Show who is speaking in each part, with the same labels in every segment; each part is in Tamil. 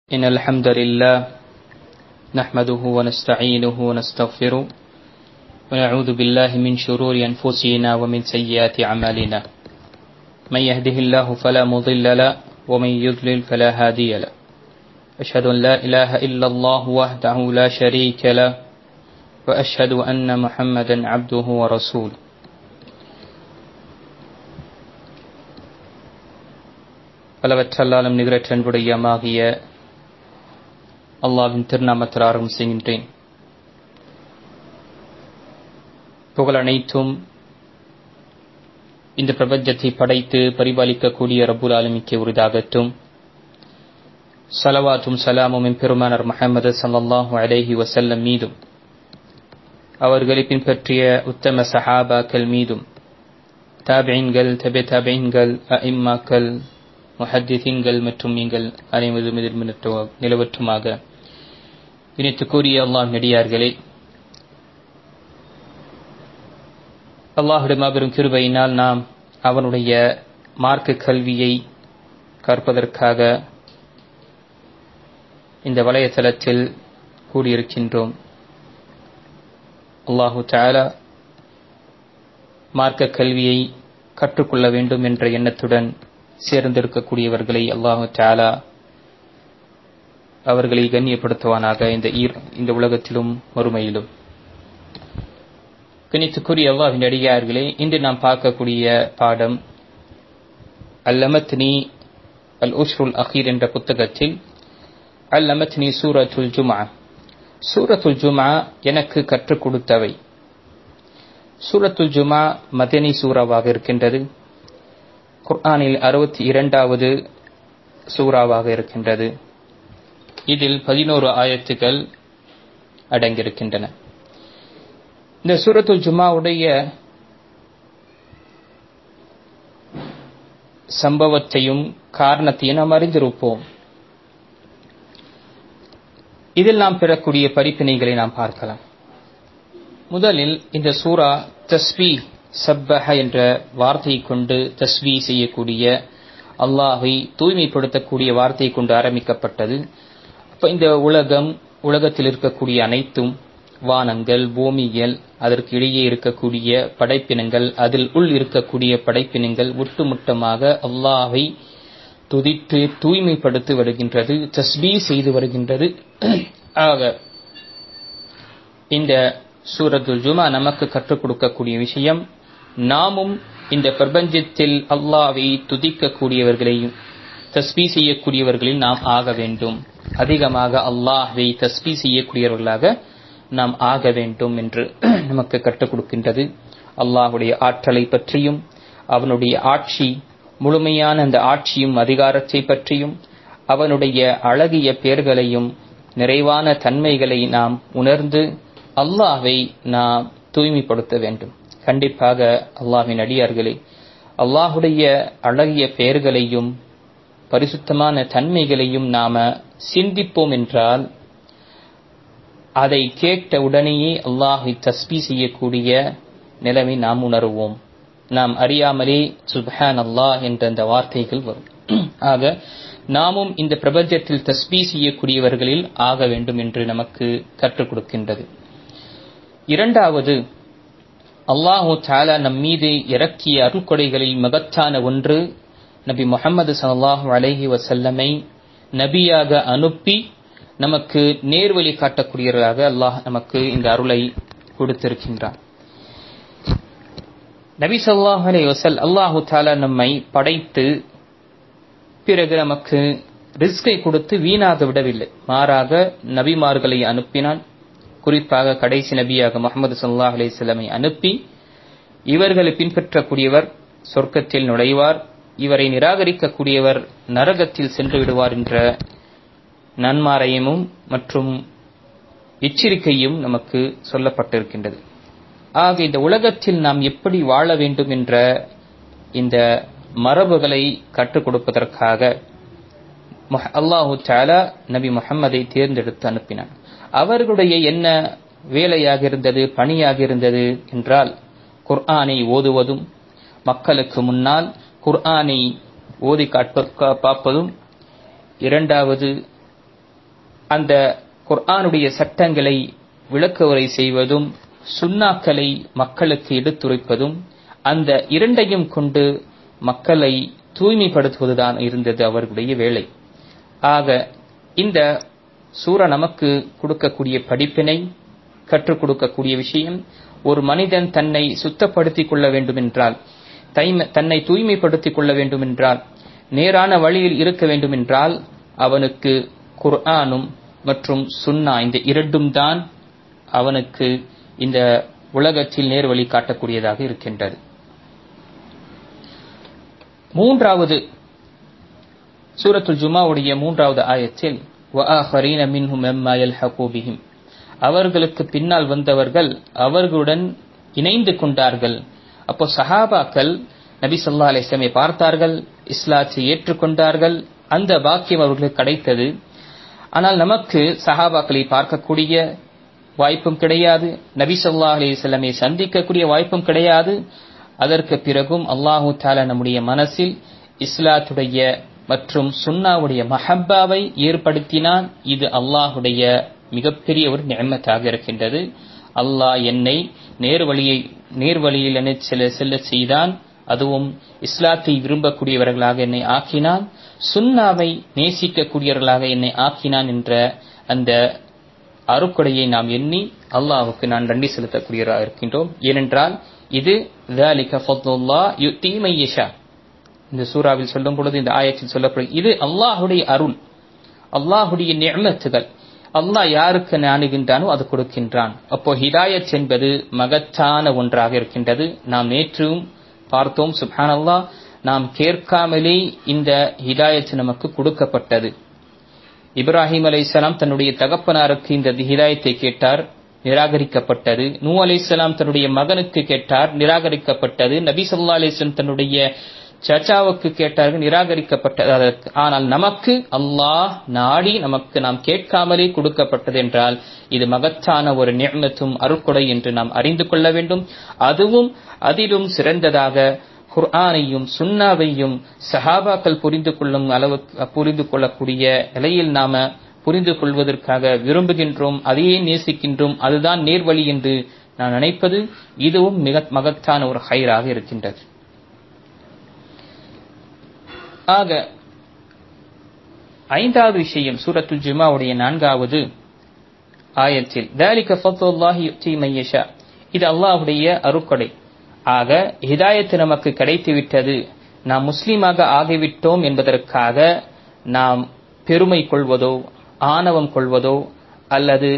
Speaker 1: إن الحمد لله نحمده ونستعينه ونستغفره ونعوذ بالله من شرور أنفسنا ومن سيئات أعمالنا من يهده الله فلا مضل له ومن يضلل فلا هادي له أشهد أن لا إله إلا الله وحده لا شريك له وأشهد أن محمدا عبده ورسوله பலவற்றல்லாலும் நிகரற்ற அன்புடையமாகிய அல்லாஹ்வின் திருநாமத்தில் ஆரம்பம் செய்கின்றேன். புகழ் அனைத்தும் இந்த பிரபஞ்சத்தை படைத்து பரிபாலிக்கக்கூடிய ரப்புல் ஆலமீனுக்கே உரித்தாகட்டும். ஸலவாத்தும் ஸலாமும் பெருமானார் முஹம்மது ஸல்லல்லாஹு அலைஹி வஸல்லம் மீதும் அவர்களை பின்பற்றிய உத்தம சஹாபாக்கள் மீதும் தாபிஈன்கள் தபிஈன்கள் அஇம்மாக்கள் முஹத்திஸீன்கள் மற்றும் நீங்கள் அனைவரும் நிலவற்றுமாக இணைத்துக்கூறிய அல்லாஹ் நடிகார்களே, அல்லாஹுடைய மாபெரும் கிருபையினால் நாம் அவனுடைய மார்க்க கல்வியை கற்பதற்காக இந்த வலைத்தளத்தில் கூடியிருக்கின்றோம். அல்லாஹு தஆலா மார்க்க கல்வியை கற்றுக்கொள்ள வேண்டும் என்ற எண்ணத்துடன் சேர்ந்திருக்கக்கூடியவர்களை அல்லாஹு தஆலா அவர்களை கண்ணியப்படுத்துவானாக இந்த உலகத்திலும் மறுமையிலும். கணித்துக்குரிய அல்லாஹ்வின் அடியார்களே, இன்று நாம் பார்க்கக்கூடிய பாடம் அல்லமத்னி அல் உஷ்ருல் அகீர் என்ற புத்தகத்தில் அல்லமத்னி சூரத்துல் ஜும்ஆ, சூரத்துல் ஜும்ஆ எனக்கு கற்றுக் கொடுத்தவை. சூரத்துல் ஜும்ஆ மதனி சூராவாக இருக்கின்றது. குர்ஆனில் 62வது சூராவாக இருக்கின்றது. இதில் 11 ஆயத்துகள் அடங்கியிருக்கின்றன. இந்த சூரத்துல் ஜும்ஆவுடைய சம்பவத்தையும் காரணத்தையும் நாம் அறிந்திருப்போம். இதில் நாம் பெறக்கூடிய படிப்பினைகளை நாம் பார்க்கலாம். முதலில் இந்த சூரா தஸ்பீஹ் சப்பஹ என்ற வார்த்தையை கொண்டு தஸ்பீஹ் செய்யக்கூடிய, அல்லாஹை தூய்மைப்படுத்தக்கூடிய வார்த்தையை கொண்டு ஆரம்பிக்கப்பட்டது. அப்ப இந்த உலகத்தில் இருக்கக்கூடிய அனைத்தும், வானங்கள், பூமிகள், அதற்கு இடையே இருக்கக்கூடிய படைப்பினங்கள், அதில் உள் இருக்கக்கூடிய படைப்பினங்கள் ஒட்டுமொத்தமாக அல்லாஹை துதித்து தூய்மைப்படுத்தி வருகின்றது, தஸ்பீஹ் செய்து வருகின்றது. ஆக இந்த சூரத்துல் ஜும்ஆ நமக்கு கற்றுக் கொடுக்கக்கூடிய விஷயம், நாமும் இந்த பிரபஞ்சத்தில் அல்லாஹ்வை துதிக்கக்கூடியவர்களையும் தஸ்பீஹ் செய்யக்கூடியவர்களில் நாம் ஆக வேண்டும். அதிகமாக அல்லாஹ்வை தஸ்பீஹ் செய்யக்கூடியவர்களாக நாம் ஆக வேண்டும் என்று நமக்கு கற்றுக் கொடுக்கின்றது. அல்லாஹ்வுடைய ஆற்றலை பற்றியும், அவனுடைய ஆட்சி, முழுமையான அந்த ஆட்சியும் அதிகாரத்தை பற்றியும், அவனுடைய அழகிய பெயர்களையும் நிறைவான தன்மைகளை நாம் உணர்ந்து அல்லாஹ்வை நாம் தூய்மைப்படுத்த வேண்டும். கண்டிப்பாக அல்லாஹ்வின் அடியார்களே, அல்லாஹுடைய அழகிய பெயர்களையும் பரிசுத்தமான தன்மைகளையும் நாம சிந்திப்போம் என்றால், அதை கேட்ட உடனேயே அல்லாஹை தஸ்பீஹ் செய்யக்கூடிய நிலைமை நாம் உணர்வோம். நாம் அறியாமலே சுப்ஹான் அல்லாஹ் என்ற அந்த வார்த்தைகள் வரும். ஆக நாமும் இந்த பிரபஞ்சத்தில் தஸ்பீஹ் செய்யக்கூடியவர்களில் ஆக வேண்டும் என்று நமக்கு கற்றுக் கொடுக்கின்றது. இரண்டாவது, அல்லாஹு தஆலா நம் மீது இறக்கிய அருள்கொடைகளில் மகத்தான ஒன்று, நபி முஹம்மது ஸல்லல்லாஹு அலைஹி வஸல்லமை நபியாக அனுப்பி நமக்கு நேர்வழி காட்டக்கூடியவராக அல்லாஹ் நமக்கு இந்த அருளை கொடுத்திருக்கின்றார். நபி ஸல்லல்லாஹு அலைஹி வஸல்லம் அல்லாஹு தஆலா நம்மை படைத்து பிறகு நமக்கு ரிஸ்கை கொடுத்து வீணாக விடவில்லை. மாறாக நபிமார்களை அனுப்பினான். குறிப்பாக கடைசி நபியாக முஹம்மது ஸல்லல்லாஹு அலைஹி வஸல்லமை அனுப்பி, இவர்களை பின்பற்றக்கூடியவர் சொர்க்கத்தில் நுழைவார், இவரை நிராகரிக்கக்கூடியவர் நரகத்தில் சென்று விடுவார் என்ற நன்மாரையமும் மற்றும் எச்சரிக்கையும் நமக்கு சொல்லப்பட்டிருக்கின்றது. ஆக இந்த உலகத்தில் நாம் எப்படி வாழ வேண்டும் என்ற இந்த மரபுகளை கற்றுக் கொடுப்பதற்காக அல்லாஹு தஆலா நபி முஹம்மதை தேர்ந்தெடுத்து அனுப்பினான். அவர்களுடைய என்ன வேலையாக இருந்தது, பணியாக இருந்தது என்றால், குர்ஆனை ஓதுவதும், மக்களுக்கு முன்னால் குர்ஆனை ஓதி பார்ப்பதும், இரண்டாவது அந்த குர்ஆனுடைய சட்டங்களை விளக்கவுரை செய்வதும் சுன்னாக்களை மக்களுக்கு எடுத்துரைப்பதும் அந்த இரண்டையும் கொண்டு மக்களை தூய்மைப்படுத்துவதுதான் இருந்தது அவர்களுடைய வேலை. ஆக இந்த சூரா நமக்கு கொடுக்கக்கூடிய படிப்பினை, கற்றுக் கொடுக்கக்கூடிய விஷயம், ஒரு மனிதன் தன்னை சுத்தப்படுத்திக் கொள்ள வேண்டுமென்றால், தன்னை தூய்மைப்படுத்திக் கொள்ள வேண்டுமென்றால், நேரான வழியில் இருக்க வேண்டுமென்றால் அவனுக்கு குர்ஆனும் மற்றும் சுன்னா இந்த இரண்டும் தான் அவனுக்கு இந்த உலகத்தில் நேர்வழி காட்டக்கூடியதாக இருக்கின்றது. மூன்றாவது சூரத்துல் ஜுமாவுடைய 3வது ஆயத்தில் வஆஹரீன மின்ஹும் மம்மா யல்ஹகு பிஹிம், அவர்களுக்கு பின்னால் வந்தவர்கள் அவர்களுடன் இணைந்து கொண்டார்கள். அப்போ சஹாபாக்கள் நபி ஸல்லல்லாஹு அலைஹி வஸல்லம் பார்த்தார்கள், இஸ்லாத்தை ஏற்றுக்கொண்டார்கள், அந்த பாக்கியம் அவர்களுக்கு கிடைத்தது. ஆனால் நமக்கு சஹாபாக்களை பார்க்கக்கூடிய வாய்ப்பும் கிடையாது, நபி ஸல்லல்லாஹு அலைஹி வஸல்லம் சந்திக்கக்கூடிய வாய்ப்பும் கிடையாது. அதற்கு பிறகும் அல்லாஹு தஆலா நம்முடைய மனசில் இஸ்லாத்துடைய மற்றும் சுன்னாவுடைய மஹப்பாவை ஏற்படுத்தினான். இது அல்லாஹுடைய மிகப்பெரிய ஒரு நிஅமத்தாக இருக்கின்றது. அல்லாஹ் என்னை நேர்வழியில் என்னை செல்ல செய்தான், அதுவும் இஸ்லாத்தை விரும்பக்கூடியவர்களாக என்னை ஆக்கினான், சுன்னாவை நேசிக்கக்கூடியவர்களாக என்னை ஆக்கினான் என்ற அந்த அருக்கொடையை நாம் எண்ணி அல்லாஹ்வுக்கு நான் நன்றி செலுத்தக்கூடியவராக இருக்கின்றோம். ஏனென்றால் இது ذَلِكَ فَضْلُ اللَّهِ يُؤْتِي مَن يَشَاءُ, இந்த சூராவில் சொல்லும் பொழுது, இந்த ஆயத்தில் சொல்லப்படும், இது அல்லாஹுடைய அருள், அல்லாஹுடைய நிஅமத்துகள். அல்லாஹ் யாருக்கு நாடுகின்றானோ அது கொடுக்கின்றான். அப்போ ஹிதாயத் என்பது மகத்தான ஒன்றாக இருக்கின்றது. நாம் நேற்றும் பார்த்தோம், சுப்ஹானல்லாஹ், நாம் கேட்காமலே இந்த ஹிதாயத் நமக்கு கொடுக்கப்பட்டது. இப்ராஹிம் அலைஹிஸ்ஸலாம் தன்னுடைய தகப்பனாருக்கு இந்த ஹிதாயத்தை கேட்டார், நிராகரிக்கப்பட்டது. நூ அலைஹிஸ்ஸலாம் தன்னுடைய மகனுக்கு கேட்டார், நிராகரிக்கப்பட்டது. நபி ஸல்லல்லாஹு அலைஹி வஸல்லம் தன்னுடைய சச்சாவுக்கு கேட்டார்கள், நிராகரிக்கப்பட்டது. ஆனால் நமக்கு அல்லாஹ் நாடி நமக்கு நாம் கேட்காமலே கொடுக்கப்பட்டது என்றால் இது மகத்தான ஒரு நிஅமத்தும் அருட்கொடை என்று நாம் அறிந்து கொள்ள வேண்டும். அதுவும் அதிலும் சிறந்ததாக குர்ஆனையும் சுன்னாவையும் சஹாபாக்கள் புரிந்து கொள்ளக்கூடிய நிலையில் நாம புரிந்து கொள்வதற்காக விரும்புகின்றோம், அதையே நேசிக்கின்றோம், அதுதான் நேர்வழி என்று நான் நினைப்பது இதுவும் மிக மகத்தான ஒரு ஹைராக இருக்கின்றது. ஆக 5வது விஷயம் சூரத்துல் ஜுமாவுடைய 4வது ஆயத்தில் ذَلِكَ فَضْلُ اللَّهِ يُؤْتِي مَن يَشَاءُ, இது அல்லாஹ்வுடைய அருட்கொடை. ஆக ஹிதாயத் நமக்கு கிடைத்துவிட்டது, நாம் முஸ்லீமாக ஆகிவிட்டோம் என்பதற்காக நாம் பெருமை கொள்வதோ ஆணவம் கொள்வதோ அல்லது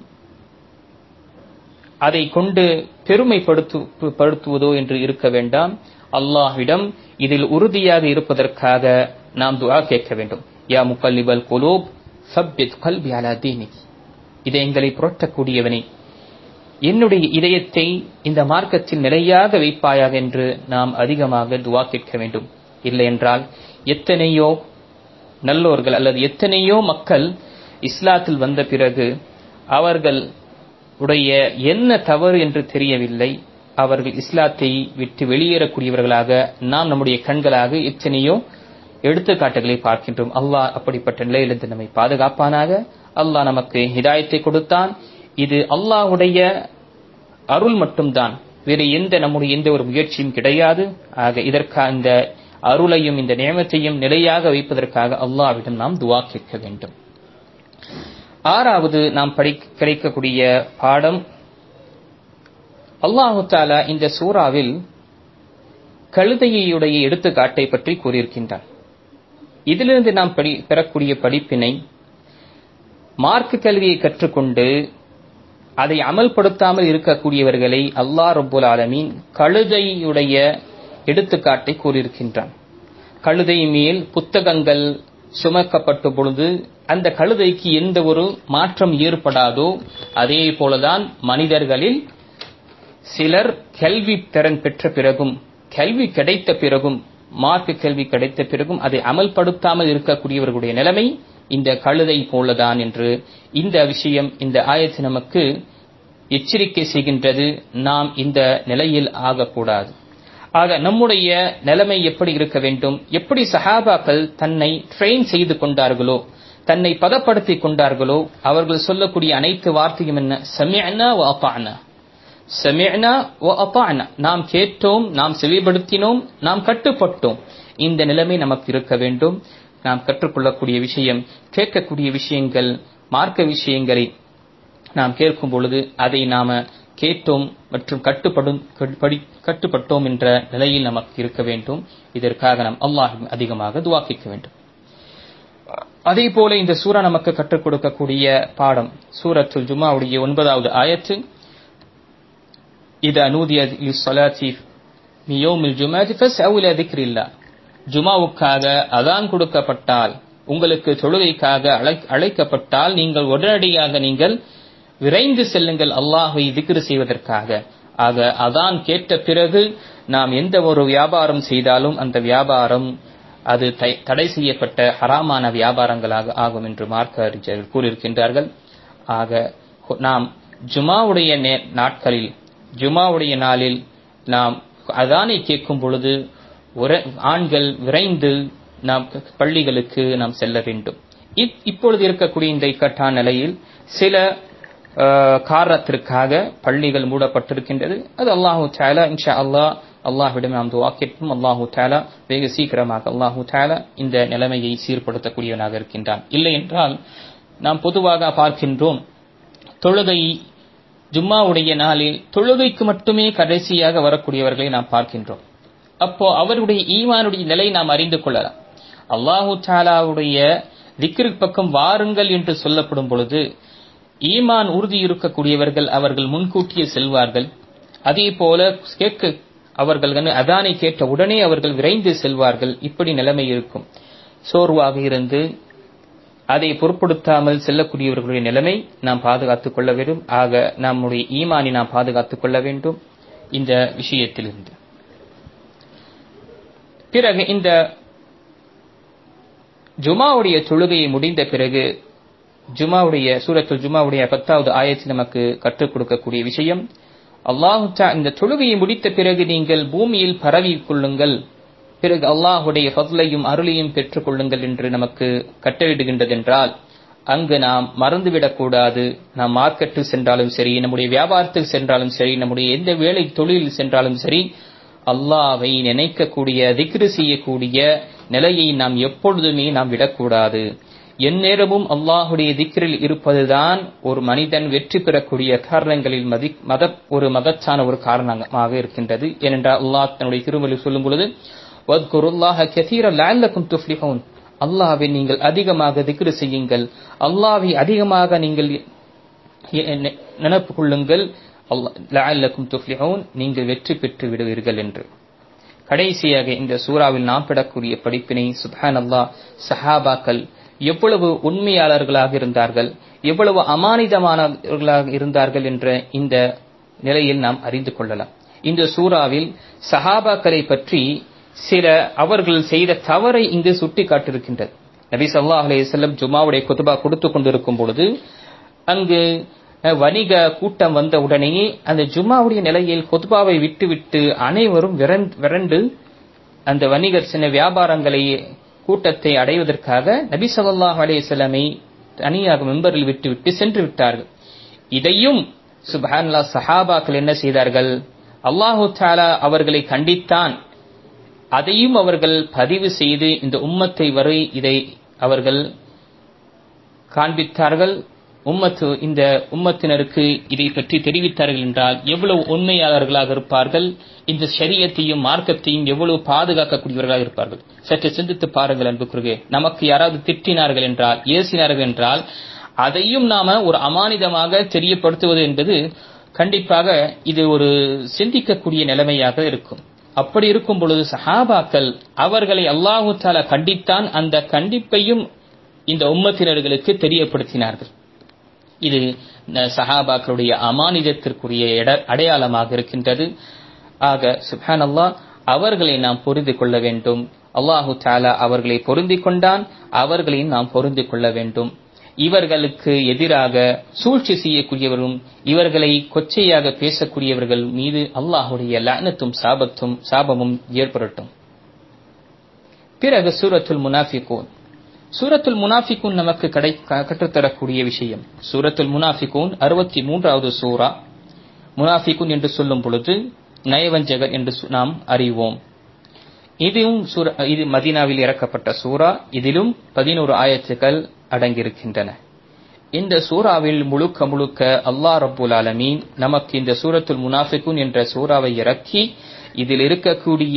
Speaker 1: அதை கொண்டு பெருமைப்படுத்துவதோ என்று இருக்க வேண்டாம். அல்லாஹ்விடம் இதில் உறுதியாக இருப்பதற்காக நாம் துஆ கேட்க வேண்டும். யா முகல்லிபல் குலூப் சப்பித் கல்பி அலா தீனிக், இதயங்களை புரட்டக்கூடியவனே, என்னுடைய இதயத்தை இந்த மார்க்கத்தில் நிலையாக வைப்பாயாக என்று நாம் அதிகமாக துஆ கேட்க வேண்டும். இல்லை என்றால் எத்தனையோ நல்லோர்கள் அல்லது எத்தனையோ மக்கள் இஸ்லாத்தில் வந்த பிறகு அவர்கள் உடைய என்ன தவறு என்று தெரியவில்லை, அவர்கள் இஸ்லாத்தை விட்டு வெளியேறக்கூடியவர்களாக நாம் நம்முடைய கண்களாக எத்தனையோ எடுத்துக்காட்டுகளை பார்க்கின்றோம். அல்லாஹ் அப்படிப்பட்ட நிலையிலிருந்து நம்மை பாதுகாப்பானாக. அல்லாஹ் நமக்கு ஹிதாயத்தை கொடுத்தான், இது அல்லாஹ்வுடைய அருள் மட்டும்தான், வேறு நம்முடைய எந்த ஒரு முயற்சியும் கிடையாது. ஆக இதற்காக இந்த அருளையும் இந்த நியமத்தையும் நிலையாக வைப்பதற்காக அல்லாஹ்விடம் நாம் துஆ கேட்க வேண்டும். 6வது நாம் கிடைக்கக்கூடிய பாடம், அல்லாஹு தஆலா இந்த சூறாவில் கழுதையுடைய எடுத்துக்காட்டை பற்றி கூறியிருக்கின்றார். இதிலிருந்து நாம் பெறக்கூடிய படிப்பினை, மார்க்க கல்வியை கற்றுக்கொண்டு அதை அமல்படுத்தாமல் இருக்கக்கூடியவர்களை அல்லாஹ் ரப்புல் ஆலமீன் கழுதையுடைய எடுத்துக்காட்டை கூறியிருக்கின்றான். கழுதை மேல் புத்தகங்கள் சுமக்கப்பட்ட பொழுது அந்த கழுதைக்கு எந்த ஒரு மாற்றம் ஏற்படாதோ அதே போலதான் மனிதர்களில் சிலர் கல்வி திறன் பெற்ற பிறகும், கல்வி கிடைத்த பிறகும், மார்க்க கல்வி கிடைத்த பிறகும் அதை அமல்படுத்தாமல் இருக்கக்கூடியவர்களுடைய நிலைமை இந்த கழுதை போலதான் என்று இந்த விஷயம் இந்த ஆயத்து நமக்கு எச்சரிக்கை செய்கின்றது. நாம் இந்த நிலையில் ஆகக்கூடாது. ஆக நம்முடைய நிலைமை எப்படி இருக்க வேண்டும், எப்படி சஹாபாக்கள் தன்னை ட்ரெயின் செய்து கொண்டார்களோ, தன்னை பதப்படுத்திக் கொண்டார்களோ அவர்கள் சொல்லக்கூடிய அனைத்து வார்த்தையும் என்ன? சமிஅனா வ அதாஅனா, சமிஅனா வ அதாஅனா, நாம் கேட்டோம், நாம் செவிப்படுத்தினோம், நாம் கட்டுப்பட்டோம். இந்த நிலைமை நமக்கு இருக்க வேண்டும். நாம் கற்றுக்கொள்ளக்கூடிய விஷயம், கேட்கக்கூடிய விஷயங்கள், மார்க்க விஷயங்களை நாம் கேட்கும் பொழுது அதை நாம கேட்டோம் மற்றும் கட்டுப்பட்டோம் என்ற நிலையில் நமக்கு இருக்க வேண்டும். இதற்காக நாம் அல்லாஹ்வை அதிகமாக துஆ கேட்க வேண்டும். அதே போல இந்த சூரா நமக்கு கற்றுக் கொடுக்கக்கூடிய பாடம் சூரத்துல் ஜுமாவுடைய 9வது ஆயத்து, இதா நூதிய லிஸ்ஸலாத்தி மி யௌமில் ஜுமாஅத்தி ஃபஸ்அவு இலா திக்ரில்லாஹ், ஜுமாவுக்காக அதான் கொடுக்கப்பட்டால், உங்களுக்கு தொழுகைக்காக அழைக்கப்பட்டால் நீங்கள் உடனடியாக நீங்கள் விரைந்து செல்லுங்கள் அல்லாஹ்வை திக்ர் செய்வதற்காக. ஆக அதான் கேட்ட பிறகு நாம் எந்த ஒரு வியாபாரம் செய்தாலும் அந்த வியாபாரம் அது தடை செய்யப்பட்ட ஹராமான வியாபாரங்களாக ஆகும் என்று மார்க்க அறிஞர்கள் கூறியிருக்கின்றார்கள். ஆக நாம் ஜுமாவுடைய நாட்களில், ஜுமாவுடைய நாளில் நாம் அதானை கேட்கும் பொழுது ஆண்கள் விரைந்து நாம் பள்ளிகளுக்கு நாம் செல்ல வேண்டும். இப்பொழுது இருக்கக்கூடிய இந்த இக்கட்டான நிலையில் சில காரணத்திற்காக பள்ளிகள் மூடப்பட்டிருக்கின்றது. அது அல்லாஹு தஆலா இன்ஷா அல்லாஹ் அல்லாஹ்விடம் நாம் துஆ கேட்போம். அல்லாஹு தஆலா வெகு சீக்கிரமாக அல்லாஹு தஆலா இந்த நிலைமையை சீர்படுத்தக்கூடியவனாக இருக்கின்றான். இல்லை என்றால் நாம் பொதுவாக பார்க்கின்றோம், தொழுகை ஜும்மாவுடைய நாளில் தொழுகைக்கு மட்டுமே கடைசியாக வரக்கூடியவர்களை நாம் பார்க்கின்றோம். அப்போ அவருடைய ஈமானுடைய நிலை நாம் அறிந்து கொள்ளலாம். அல்லாஹு தஆலாவுடைய திக்ர் பக்கம் வாருங்கள் என்று சொல்லப்படும் பொழுது ஈமான் உறுதி இருக்கக்கூடியவர்கள் அவர்கள் முன்கூட்டியே செல்வார்கள். அதே போல அவர்கள் அதானை கேட்ட உடனே அவர்கள் விரைந்து செல்வார்கள். இப்படி நிலைமை இருக்கும். சோர்வாக இருந்து அதை பொருட்படுத்தாமல் செல்லக்கூடியவர்களுடைய நிலைமை நாம் பாதுகாத்துக் கொள்ள வேண்டும். ஆக நம்முடைய ஈமானை நாம் பாதுகாத்துக் கொள்ள வேண்டும் இந்த விஷயத்திலிருந்து. பிறகு இந்த ஜுமாவுடைய தொழுகையை முடிந்த பிறகு ஜுமாவுடைய சூரத்துல் ஜுமாவுடைய 10வது ஆயத்தில் நமக்கு கற்றுக் கொடுக்கக்கூடிய விஷயம், அல்லாஹ் இந்த தொழுகையை முடித்த பிறகு நீங்கள் பூமியில் பரவிக் கொள்ளுங்கள், பிறகு அல்லாஹுடைய ஃபضலையும் அருளையும் பெற்றுக் கொள்ளுங்கள் என்று நமக்கு கட்டளையிடுகின்றதென்றால் அங்கு நாம் மறந்துவிடக் கூடாது. நாம் மார்க்கெட்டில் சென்றாலும் சரி, நம்முடைய வியாபாரத்தில் சென்றாலும் சரி, நம்முடைய எந்த வேலை தொழிலில் சென்றாலும் சரி, அல்லாஹ்வை நினைக்கக்கூடிய திக்ர் செய்யக்கூடிய நிலையை நாம் எப்பொழுதுமே நாம் விடக்கூடாது. எந்நேரமும் அல்லாஹுடைய திக்ரில் இருப்பதுதான் ஒரு மனிதன் வெற்றி பெறக்கூடிய காரணங்களில் ஒரு மகத்தான ஒரு காரணமாக இருக்கின்றது. ஏனென்றால் அல்லாஹ் தன்னுடைய திருமறையில் சொல்லும் பொழுது வத்குருல்லாஹ கஸீரன் லஅல்லகும் துஃப்லிஹூன், அல்லாஹ்வை நீங்கள் அதிகமாக திக்ர் செய்யுங்கள், அல்லாஹ்வை அதிகமாக நீங்கள் நினைப்பு கொள்ளுங்கள், லஅல்லகும் துஃப்லிஹூன், நீங்கள் வெற்றி பெற்று விடுவீர்கள் என்று. கடைசியாக இந்த சூறாவில் நாம் பெறக்கூடிய படிப்பினை, சுப்ஹானல்லாஹ், சஹாபாக்கள் எவ்வளவு உண்மையாளர்களாக இருந்தார்கள், எவ்வளவு அமானிதமானவர்களாக இருந்தார்கள் என்ற இந்த நிலையில் நாம் அறிந்து கொள்ளலாம். இந்த சூறாவில் சஹாபாக்களை பற்றி சில அவர்கள் செய்த தவறை இங்கு சுட்டி காட்டியிருக்கின்றது. நபி ஸல்லல்லாஹு அலைஹி வஸல்லம் ஜுமாவுடைய குத்பா கொடுத்துக் கொண்டிருக்கும் பொழுது அங்கு வணிக கூட்டம் வந்த உடனேயே அந்த ஜுமாவுடைய நிலையில் குத்பாவை விட்டுவிட்டு அனைவரும் விரண்டு அந்த வணிகர் சின்ன வியாபாரங்களை கூட்டத்தை அடைவதற்காக நபி ஸல்லல்லாஹு அலைஹி வஸல்லமை தனியாக மெம்பரில் விட்டுவிட்டு சென்று விட்டார்கள். இதையும் சுப்ஹானல்லாஹ் சஹாபாக்கள் என்ன செய்தார்கள்? அல்லாஹு தஆலா அவர்களை கண்டித்தான். அதையும் அவர்கள் பதிவு செய்து இந்த உம்மத்தை வரை இதை அவர்கள் காண்பித்தார்கள். இந்த உம்மத்தினருக்கு இதை பற்றி தெரிவித்தார்கள் என்றால் எவ்வளவு உண்மையாளர்களாக இருப்பார்கள், இந்த ஷரியத்தையும் மார்க்கத்தையும் எவ்வளவு பாதுகாக்கக்கூடியவர்களாக இருப்பார்கள். சற்று சிந்தித்து பாருங்கள் அன்புக்குரிய, நமக்கு யாராவது திட்டினார்கள் என்றால், ஏசினார்கள் என்றால் அதையும் நாம ஒரு அமானிதமாக தெரியப்படுத்துவது என்பது கண்டிப்பாக இது ஒரு சிந்திக்கக்கூடிய நிலைமையாக இருக்கும். அப்படி இருக்கும் பொழுது சஹாபாக்கள் அவர்களை அல்லாஹு தஆலா கண்டித்தான், அந்த கண்டிப்பையும் இந்த உம்மத்தினர்களுக்கு தெரியப்படுத்தினார்கள். இது சஹாபாக்களுடைய அமானிதத்திற்குரிய அடையாளமாக இருக்கின்றது. ஆக சுப்ஹானல்லாஹ், அவர்களை நாம் பொருந்திக் கொள்ள வேண்டும். அல்லாஹு தஆலா அவர்களை பொருந்திக் கொண்டான், அவர்களையும் நாம் பொருந்திக் கொள்ள வேண்டும். இவர்களுக்கு எதிராக சூழ்ச்சி செய்யக்கூடியவரும் இவர்களை கொச்சையாக பேசக்கூடியவர்கள் மீது அல்லாஹுடைய லஅனத்தும் சாபமும் ஏற்படட்டும். பிறகு சூரத்துல் முனாஃபிகூன் சூரத்துல் முனாஃபிகூன் நமக்கு கற்றுத்தரக்கூடிய விஷயம். சூரத்துல் முனாஃபிகூன் 63வது சூரா. முனாஃபிகூன் என்று சொல்லும் பொழுது நயவஞ்சகர் என்று நாம் அறிவோம். இது மதீனாவில் இறக்கப்பட்ட சூரா. இதிலும் 11 ஆயத்துக்கள் அடங்கியிருக்கின்றன. இந்த சூறாவில் முழுக்க அல்லாஹ் ரப்புல் ஆலமீன் நமக்கு இந்த சூரத்துல் முனாஃபிகூன் என்ற சூறாவை இறக்கி இதில் இருக்கக்கூடிய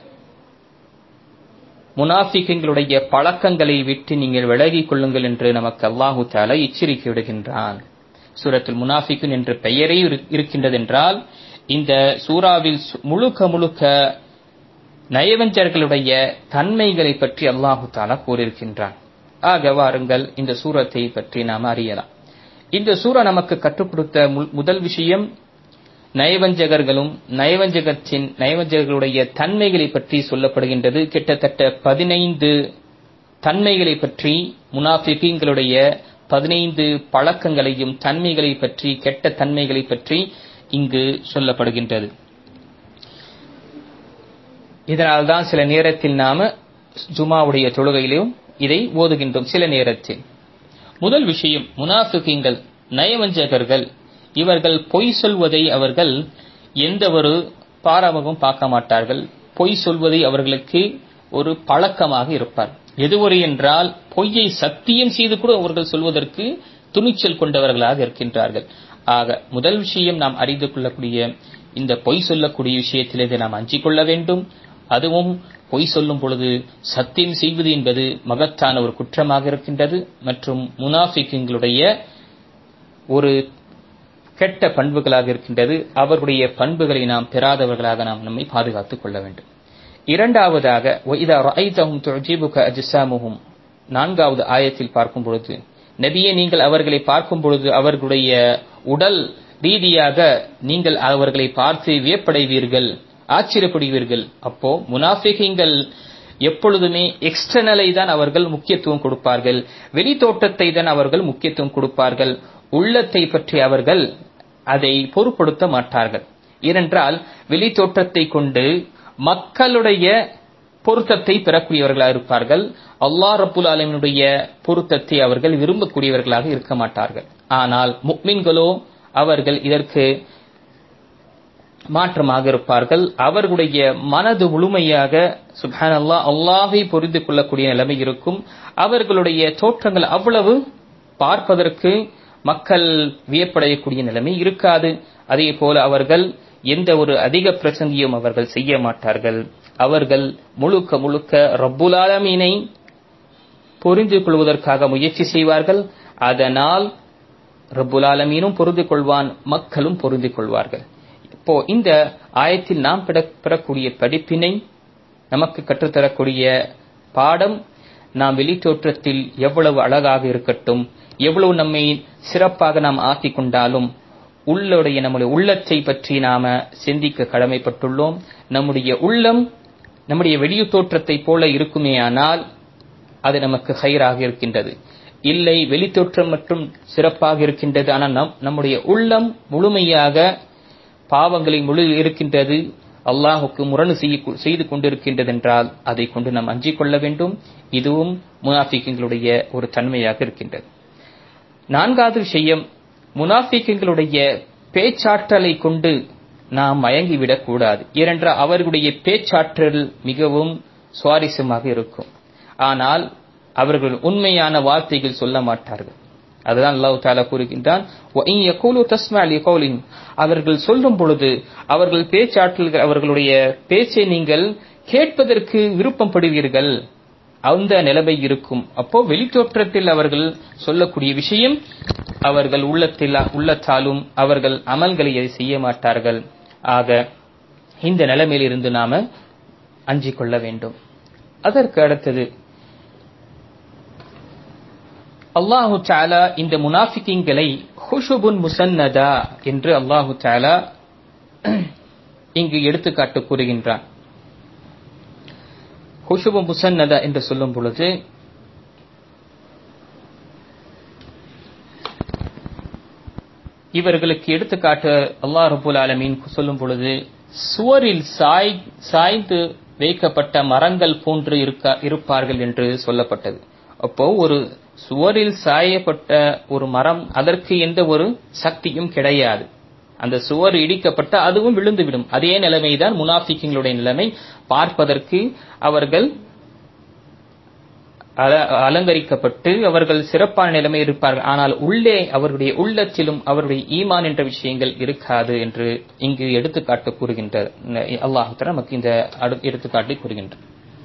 Speaker 1: முனாஃபிக்குகளுடைய பழக்கங்களை விட்டு நீங்கள் விலகிக் கொள்ளுங்கள் என்று நமக்கு அல்லாஹு தஆலா எச்சரிக்கை விடுகின்றான். சூரத்துல் முனாஃபிகூன் என்ற பெயரே இருக்கின்றது என்றால் இந்த சூறாவில் முழுக்க நயவஞ்சர்களுடைய தன்மைகளை பற்றி அல்லாஹு தஆலா கூறியிருக்கின்றான். ஆக வாருங்கள் இந்த சூரத்தை பற்றி நாம் அறியலாம். இந்த சூரா நமக்கு கற்றுக் கொடுத்த முதல் விஷயம் நயவஞ்சகர்களும் நயவஞ்சகர்களுடைய தன்மைகளை பற்றி சொல்லப்படுகின்றது. கிட்டத்தட்ட 15 தன்மைகளை பற்றி, முனாஃபிகீன்களுடைய 15 பழக்கங்களையும் தன்மைகளை பற்றி, கெட்ட தன்மைகளை பற்றி இங்கு சொல்லப்படுகின்றது. இதனால்தான் சில நேரத்தில் நாம ஜுமாவுடைய தொழுகையிலும் இதை ஓதுகின்றோம். சில நேரத்தில் முதல் விஷயம், முனாஃபிகீன்கள் நயவஞ்சகர்கள் இவர்கள் பொய் சொல்வதை அவர்கள் எந்த ஒரு பாரபட்சமும் பார்க்க மாட்டார்கள். பொய் சொல்வதை அவர்களுக்கு ஒரு பழக்கமாக இருப்பார். எதுவரை என்றால் பொய்யை சத்தியம் செய்து கூட அவர்கள் சொல்வதற்கு துணிச்சல் கொண்டவர்களாக இருக்கின்றார்கள். ஆக முதல் விஷயம் நாம் அறிந்து கொள்ளக்கூடிய இந்த பொய் சொல்லக்கூடிய விஷயத்திலே நாம் அஞ்சிக் கொள்ள வேண்டும். அதுவும் பொய் சொல்லும் பொழுது சத்தியம் செய்வது என்பது மகத்தான ஒரு குற்றமாக இருக்கின்றது. மற்றும் முனாஃபிக்குகளுடைய ஒரு கெட்ட பண்புகளாக இருக்கின்றது. அவர்களுடைய பண்புகளை நாம் பெறாதவர்களாக நாம் நம்மை பாதுகாத்துக் கொள்ள வேண்டும். இரண்டாவதாக وَإِذَا رَأَيْتَهُمْ تُعْجِبُكَ أَجْسَامُهُمْ 4வது ஆயத்தில் பார்க்கும் பொழுது, நபியே நீங்கள் அவர்களை பார்க்கும் பொழுது அவர்களுடைய உடல் ரீதியாக நீங்கள் அவர்களை பார்த்து வியப்படைவீர்கள், ஆச்சரியப்படுவீர்கள். அப்போ முனாஃபிகீன்கள் எப்பொழுதுமே எக்ஸ்டர்னலை தான் அவர்கள் முக்கியத்துவம் கொடுப்பார்கள், வெளி தோற்றத்தை தான் அவர்கள் முக்கியத்துவம் கொடுப்பார்கள். உள்ளத்தை பற்றி அவர்கள் அதை பொருட்படுத்த மாட்டார்கள். ஏனென்றால் வெளி தோற்றத்தை கொண்டு மக்களுடைய பொருத்தத்தை பெறக்கூடியவர்களாக இருப்பார்கள். அல்லாஹ் ரப்புல் ஆலமீனுடைய பொருத்தத்தை அவர்கள் விரும்பக்கூடியவர்களாக இருக்க மாட்டார்கள். ஆனால் முஃமின்களோ அவர்கள் இதற்கு மாற்றமாக இருப்பார்கள். அவர்களுடைய மனது முழுமையாக சுப்ஹானல்லாஹ் அல்லாஹ்வை புரிந்து கொள்ளக்கூடிய நிலைமை இருக்கும். அவர்களுடைய தோற்றங்கள் அவ்வளவு பார்ப்பதற்கு மக்கள் வியப்படையக்கூடிய நிலைமை இருக்காது. அதே போல அவர்கள் எந்த ஒரு அதிக பிரசங்கியும் அவர்கள் செய்ய மாட்டார்கள். அவர்கள் முழுக்க ரப்புல் ஆலமீனை புரிந்து கொள்வதற்காக முயற்சி செய்வார்கள். அதனால் ரப்புல் ஆலமீனும் புரிந்து கொள்வான், மக்களும் புரிந்து கொள்வார்கள். இப்போ இந்த ஆயத்தில் நாம் பெறக்கூடிய படிப்பினை, நமக்கு கற்றுத்தரக்கூடிய பாடம், நாம் வெளித்தோற்றத்தில் எவ்வளவு அழகாக இருக்கட்டும், எவ்வளவு நம்மை சிறப்பாக நாம் ஆக்கிக் கொண்டாலும் நம்முடைய உள்ளத்தை பற்றி நாம சிந்திக்க கடமைப்பட்டுள்ளோம். நம்முடைய உள்ளம் நம்முடைய வெளிய தோற்றத்தை போல இருக்குமே ஆனால் அது நமக்கு ஹைராக இருக்கின்றது. இல்லை, வெளித்தோற்றம் மற்றும் சிறப்பாக இருக்கின்றது, ஆனால் நம்முடைய உள்ளம் முழுமையாக பாவங்களில் முழு இருக்கின்றது, அல்லாஹுக்கு முரணு செய்து கொண்டிருக்கின்றது என்றால் அதை கொண்டு நாம் அஞ்சிக் கொள்ள வேண்டும். இதுவும் முனாஃபிக்குகளுடைய ஒரு தன்மையாக இருக்கின்றது. 4வது விஷயம், முனாஃபிக்குகளுடைய பேச்சாற்றலை கொண்டு நாம் மயங்கிவிடக் கூடாது. ஏனென்றால் அவர்களுடைய பேச்சாற்றல் மிகவும் சுவாரஸ்யமாக இருக்கும். ஆனால் அவர்கள் உண்மையான வார்த்தைகள் சொல்ல மாட்டார்கள். அதுதான் அல்லாஹ் தஆலா கூறுகின்றான், وَإِنْ يَقُولُوا تَسْمَعْ لِقَوْلِهِمْ அவர்கள் சொல்லும் பொழுது அவர்கள் பேச்சாற்றல், அவர்களுடைய பேச்சை நீங்கள் கேட்பதற்கு விருப்பப்படுவீர்கள், அந்த நிலைமை இருக்கும். அப்போ வெளித்தோற்றத்தில் அவர்கள் சொல்லக்கூடிய விஷயம் அவர்கள் உள்ளத்தாலும் அவர்கள் அமல்களை செய்ய மாட்டார்கள். ஆக இந்த நிலைமையில் இருந்து நாம அஞ்சிக் கொள்ள வேண்டும். அதற்கு அடுத்தது அல்லாஹு தஆலா இந்த முனாஃபிகீன்களை ஹுஷுபுன் முசன்னதா என்று அல்லாஹு தஆலா இங்கு எடுத்துக்காட்டு கூறுகின்றான். ஹுஷுபு முசன்னதா என்று சொல்லும் பொழுது இவர்களுக்கு எடுத்துக்காட்டு அல்லாஹ் ரப்புல் ஆலமீன் சொல்லும் பொழுது சுவரில் சாய்ந்து வைக்கப்பட்ட மரங்கள் போன்று இருப்பார்கள் என்று சொல்லப்பட்டது. அப்போ ஒரு சுவரில் சாயப்பட்ட ஒரு மரம், அதற்கு எந்த ஒரு சக்தியும் கிடையாது. அந்த சுவர் இடிக்கப்பட்ட அதுவும் விழுந்துவிடும். அதே நிலைமைதான் முனாஃபிக்குகளுடைய நிலைமை. பார்ப்பதற்கு அவர்கள் அலங்கரிக்கப்பட்டு அவர்கள் சிறப்பான நிலைமை இருப்பார்கள், ஆனால் உள்ளே அவருடைய உள்ளத்திலும் அவருடைய ஈமான் என்ற விஷயங்கள் இருக்காது என்று இங்கு எடுத்துக்காட்டு கூறுகின்ற அல்லாஹ் தஆலா நமக்கு இந்த எடுத்துக்காட்டை கூறுகின்றார்.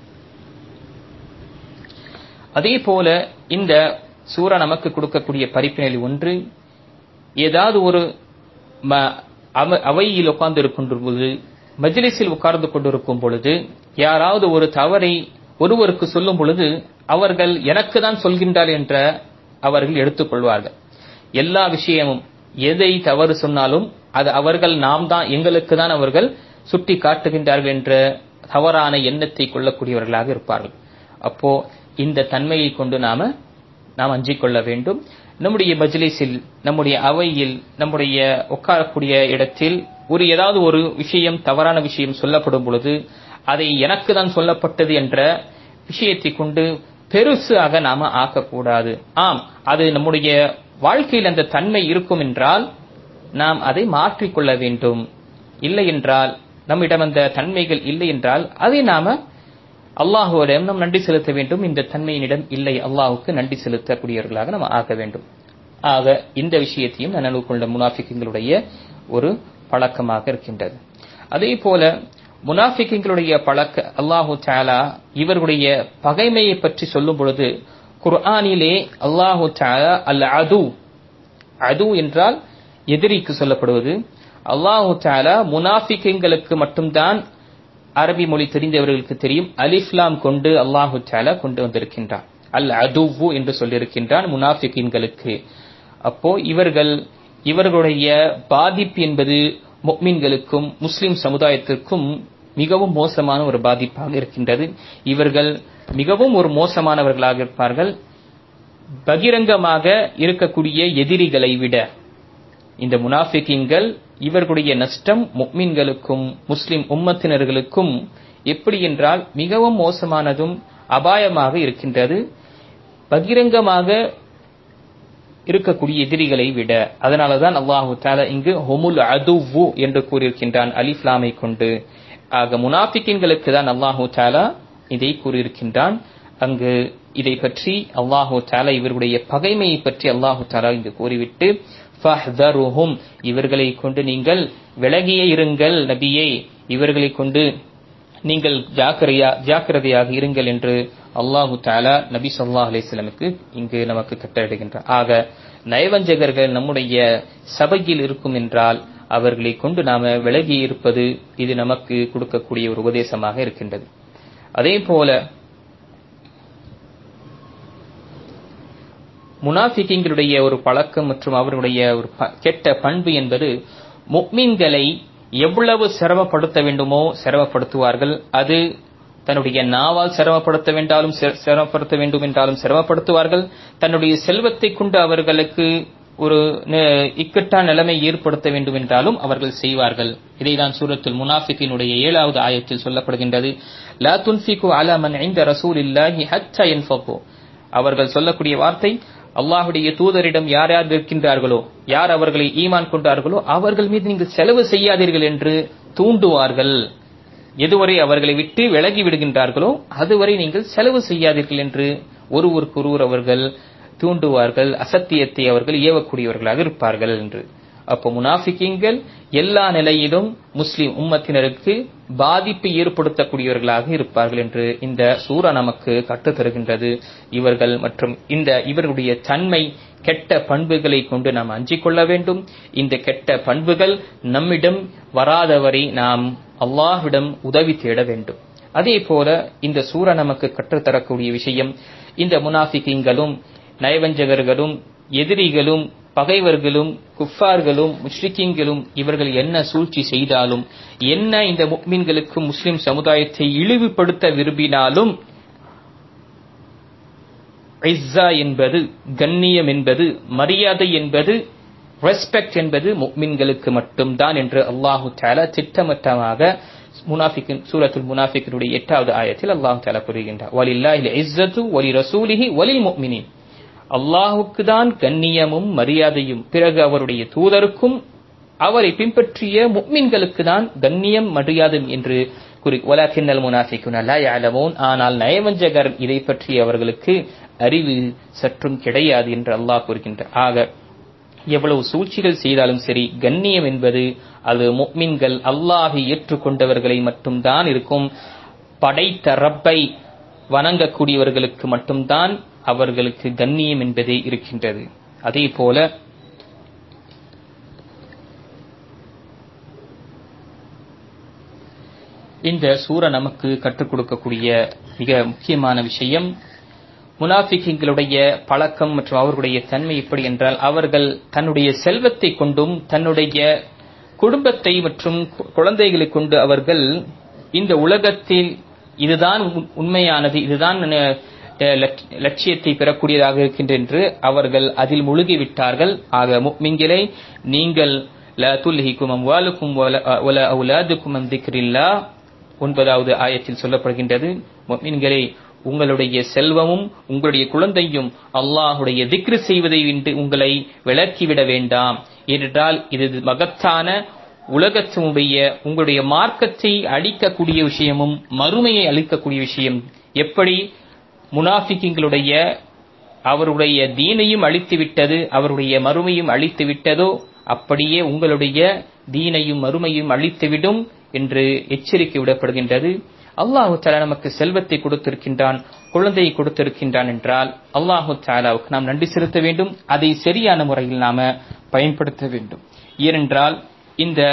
Speaker 1: அதே போல இந்த சூரா நமக்கு கொடுக்கக்கூடிய பரிப்பினை ஒன்று, ஏதாவது ஒரு அவையில் உட்கார்ந்து இருக்கின்ற பொழுது, மஜ்லிஸில் உட்கார்ந்து கொண்டிருக்கும் பொழுது யாராவது ஒரு தவறை ஒருவருக்கு சொல்லும் பொழுது அவர்கள் எனக்கு தான் சொல்கின்றார் என்ற அவர்கள் எடுத்துக்கொள்வார்கள். எல்லா விஷயமும் எதை தவறு சொன்னாலும் அது அவர்கள் நாம் தான், எங்களுக்கு தான் அவர்கள் சுட்டி காட்டுகின்றார்கள் என்ற தவறான எண்ணத்தை கொள்ளக்கூடியவர்களாக இருப்பார்கள். அப்போ இந்த தன்மையை கொண்டு நாம் அஞ்சிக் கொள்ள வேண்டும். நம்முடைய மஜ்லிஸில், நம்முடைய அவையில், நம்முடைய உட்காரக்கூடிய இடத்தில் ஏதாவது ஒரு விஷயம், தவறான விஷயம் சொல்லப்படும் பொழுது அதை எனக்கு தான் சொல்லப்பட்டது என்ற விஷயத்தை கொண்டு பெருசாக நாம ஆக்கக்கூடாது. அது நம்முடைய வாழ்க்கையில் அந்த தன்மை இருக்கும் என்றால் நாம் அதை மாற்றிக்கொள்ள வேண்டும். இல்லை என்றால், நம்மிடம் அந்த தன்மைகள் இல்லை என்றால் அதை நாம அல்லாஹ்விடம் நாம் நன்றி செலுத்த வேண்டும். இந்த தன்மையினிடம் இல்லை, அல்லாஹ்வுக்கு நன்றி செலுத்தக்கூடியவர்களாக நாம் ஆக வேண்டும். ஆக இந்த விஷயத்தையும் நினைவு கொண்ட முனாஃபிக்குகளுடைய ஒரு பழக்கமாக இருக்கின்றது. அதே போல முனாஃபிக்குகளுடைய பழக்க அல்லாஹு தஆலா இவர்களுடைய பகைமையை பற்றி சொல்லும் பொழுது குர்ஆனிலே அல்லாஹு தஆலா அல் அது என்றால் எதிரிக்கு சொல்லப்படுவது. அல்லாஹு தஆலா முனாஃபிக்குகளுக்கு மட்டும்தான் அரபி மொழி தெரிந்தவர்களுக்கு தெரியும், அலிஃப் லாம் கொண்டு அல்லாஹு தஆலா கொண்டு வந்திருக்கின்றார். அல் அதுவு என்று சொல்லியிருக்கின்றான் முனாஃபிக்குகளுக்கு. அப்போ இவர்களுடைய பாதிப்பு என்பது முஃமின்களுக்கும் முஸ்லிம் சமுதாயத்திற்கும் மிகவும் மோசமான ஒரு பாதிப்பாக இருக்கின்றது. இவர்கள் மிகவும் ஒரு மோசமானவர்களாக இருப்பார்கள். பகிரங்கமாக இருக்கக்கூடிய எதிரிகளை விட இந்த முனாஃபிகீன்கள் இவர்களுடைய நஷ்டம் முஃமின்களுக்கும் முஸ்லிம் உம்மத்தினர்களுக்கும் எப்படி என்றால் மிகவும் மோசமானதும் அபாயமாக இருக்கின்றது, பகிரங்கமாக இருக்கக்கூடிய எதிரிகளை விட. அதனாலதான் அல்லாஹு தஆலா இங்கு ஹுமுல் அதுவு என்று கூறியிருக்கின்றான் அலிஃப் லாமை கொண்டு. ஆக முனாஃபிகீன்களுக்கு தான் அல்லாஹு தஆலா இதை கூறியிருக்கின்றான். அங்கு இதை பற்றி அல்லாஹு தஆலா இவர்களுடைய பகைமையை பற்றி அல்லாஹு தஆலா இங்கு கூறிவிட்டு ஃபஹ்தருஹும், இவர்களை கொண்டு நீங்கள் விலகியே இருங்கள் நபியே, இவர்களை கொண்டு நீங்கள் ஜாக்கிரதையாக இருங்கள் என்று அல்லாஹு தஆலா நபி ஸல்லல்லாஹு அலைஹி வஸல்லமுக்கு இங்கு நமக்கு கட்டளையிடுகின்றார். ஆக நயவஞ்சகர்கள் நம்முடைய சபையில் இருக்கும் என்றால் அவர்களை கொண்டு நாம விலகி இருப்பது இது நமக்கு கொடுக்கக்கூடிய ஒரு உபதேசமாக இருக்கின்றது. அதே போல முனாஃபிகீன்களுடைய ஒரு பழக்கம் மற்றும் அவர்களுடைய ஒரு கெட்ட பண்பு என்பது முஃமின்களை எவ்வளவு சிரமப்படுத்த வேண்டுமோ சிரமப்படுத்துவார்கள். அது தன்னுடைய நாவால் சிரமப்படுத்த வேண்டும் என்றாலும் சிரமப்படுத்துவார்கள். தன்னுடைய செல்வத்தை கொண்டு அவர்களுக்கு ஒரு இக்கட்டான நிலைமை ஏற்படுத்த வேண்டும் என்றாலும் அவர்கள் செய்வார்கள். இதைதான் சூரத்துல் முனாஃபிகீனுடைய 7வது ஆயத்தில் சொல்லப்படுகின்றது. லா துன்ஃபிகு அலா மன் இன்த ரசூலில்லாஹி ஹத்தா யன்ஃபகு. அவர்கள் சொல்லக்கூடிய வார்த்தை, அல்லாஹ்வுடைய தூதரிடம் யார் யார் இருக்கின்றார்களோ, யார் அவர்களை ஈமான் கொண்டார்களோ அவர்கள் மீது நீங்கள் செலவு செய்யாதீர்கள் என்று தூண்டுவார்கள். எதுவரை அவர்களை விட்டு விலகி விடுகின்றார்களோ அதுவரை நீங்கள் செலவு செய்யாதீர்கள் என்று ஒருவருக்கொருவர் அவர்கள் தூண்டுவார்கள். அசத்தியத்தை அவர்கள் ஏவக்கூடியவர்களாக இருப்பார்கள் என்று. அப்போ முனாஃபிகீன்கள் எல்லா நிலையிலும் முஸ்லிம் உம்மத்தினருக்கு பாதிப்பை ஏற்படுத்தக்கூடியவர்களாக இருப்பார்கள் என்று இந்த சூரா நமக்கு கற்றுத் தருகின்றது. இவர்கள் மற்றும் இவர்களுடைய தன்மை கெட்ட பண்புகளை கொண்டு நாம் அஞ்சிக் கொள்ள வேண்டும். இந்த கெட்ட பண்புகள் நம்மிடம் வராதவரை நாம் அல்லாஹ்விடம் உதவி தேட வேண்டும். அதே போல இந்த சூரா நமக்கு கற்றுத்தரக்கூடிய விஷயம், இந்த முனாஃபிகீன்களும் நயவஞ்சகர்களும் எதிரிகளும் பகைவர்களும் குஃபார்களும் முஷ்ரிக்கீன்களும் இவர்கள் என்ன சூழ்ச்சி செய்தாலும், என்ன இந்த முஃமின்களுக்கு முஸ்லிம் சமுதாயத்தை இழிவுபடுத்த விரும்பினாலும், இஸ்ஸா என்பது, கண்ணியம் என்பது, மரியாதை என்பது, ரெஸ்பெக்ட் என்பது முஃமின்களுக்கு மட்டும்தான் என்று அல்லாஹு தஆலா திட்டவட்டமாக சூரத்துல் முனாஃபிகினுடைய 8வது ஆயத்தில் அல்லாஹ் தஆலா கூறுகின்றார், வலில்லாஹில் இஸ்ஸத்து வலி ரசூலிஹி வலில் முஃமினீன். அல்லாஹ்வுக்கு தான் கண்ணியமும் மரியாதையும், பிறகு அவருடைய தூதருக்கும் அவரை பின்பற்றிய முஃமின்களுக்கு தான் கண்ணியம் மரியாதை என்று வலக்கின்னல் முனாஃபிகுன லா யஅலமூன். ஆனால் நயவஞ்சகர் இதை பற்றி அவர்களுக்கு அறிவு சற்றும் கிடையாது என்று அல்லாஹ் கூறுகின்றார். ஆக எவ்வளவு சூழ்ச்சிகள் செய்தாலும் சரி, கண்ணியம் என்பது அது முஃமின்கள் அல்லாஹை ஏற்றுக்கொண்டவர்களை மட்டும்தான் இருக்கும். படைத்த ரப்பை வணங்கக்கூடியவர்களுக்கு மட்டும்தான் அவர்களுக்கு கண்ணியம் என்பதே இருக்கின்றது. அதே போல இந்த சூரா நமக்கு கற்றுக் கொடுக்கக்கூடிய மிக முக்கியமான விஷயம், முனாஃபிக்குகளுடைய பழக்கம் மற்றும் அவர்களுடைய தன்மை எப்படி என்றால், அவர்கள் தன்னுடைய செல்வத்தை கொண்டும் தன்னுடைய குடும்பத்தை மற்றும் குழந்தைகளை கொண்டு அவர்கள் இந்த உலகத்தில் இதுதான் உண்மையானது, இதுதான் லட்சியத்தை பெறக்கூடியதாக இருக்கின்ற என்று அவர்கள் அதில் முழுகிவிட்டார்கள். ஆக முஃமின்களே, நீங்கள் லா துல்ஹிகும் அம்வாலுக்கும் வலா அவுலாதுக்கும் அன் திக்ரில்லாஹ் 9வது ஆயத்தில் சொல்லப்படுகின்றது, முஃமின்களே உங்களுடைய செல்வமும் உங்களுடைய குழந்தையும் அல்லாஹ்வுடைய திக்ர் செய்வதை உங்களை விலக்கிவிட வேண்டாம். ஏனென்றால் இது மகத்தான உலகத்தினுடைய உங்களுடைய மார்க்கத்தை அழிக்கக்கூடிய விஷயமும் மறுமையை அழிக்கக்கூடிய விஷயம். எப்படி முனாஃபிக்குகளுடைய அவருடைய தீனையும் அழித்து விட்டது, அவருடைய மறுமையும் அழித்து விட்டதோ, அப்படியே உங்களுடைய தீனையும் மறுமையும் அழித்துவிடும் என்று எச்சரிக்கை விடப்படுகின்றது. அல்லாஹு தஆலா நமக்கு செல்வத்தை கொடுத்திருக்கின்றான், குழந்தையை கொடுத்திருக்கின்றான் என்றால் அல்லாஹு தஆலாவுக்கு நாம் நன்றி செலுத்த வேண்டும். அதை சரியான முறையில் நாம பயன்படுத்த வேண்டும். ஏனென்றால் இந்த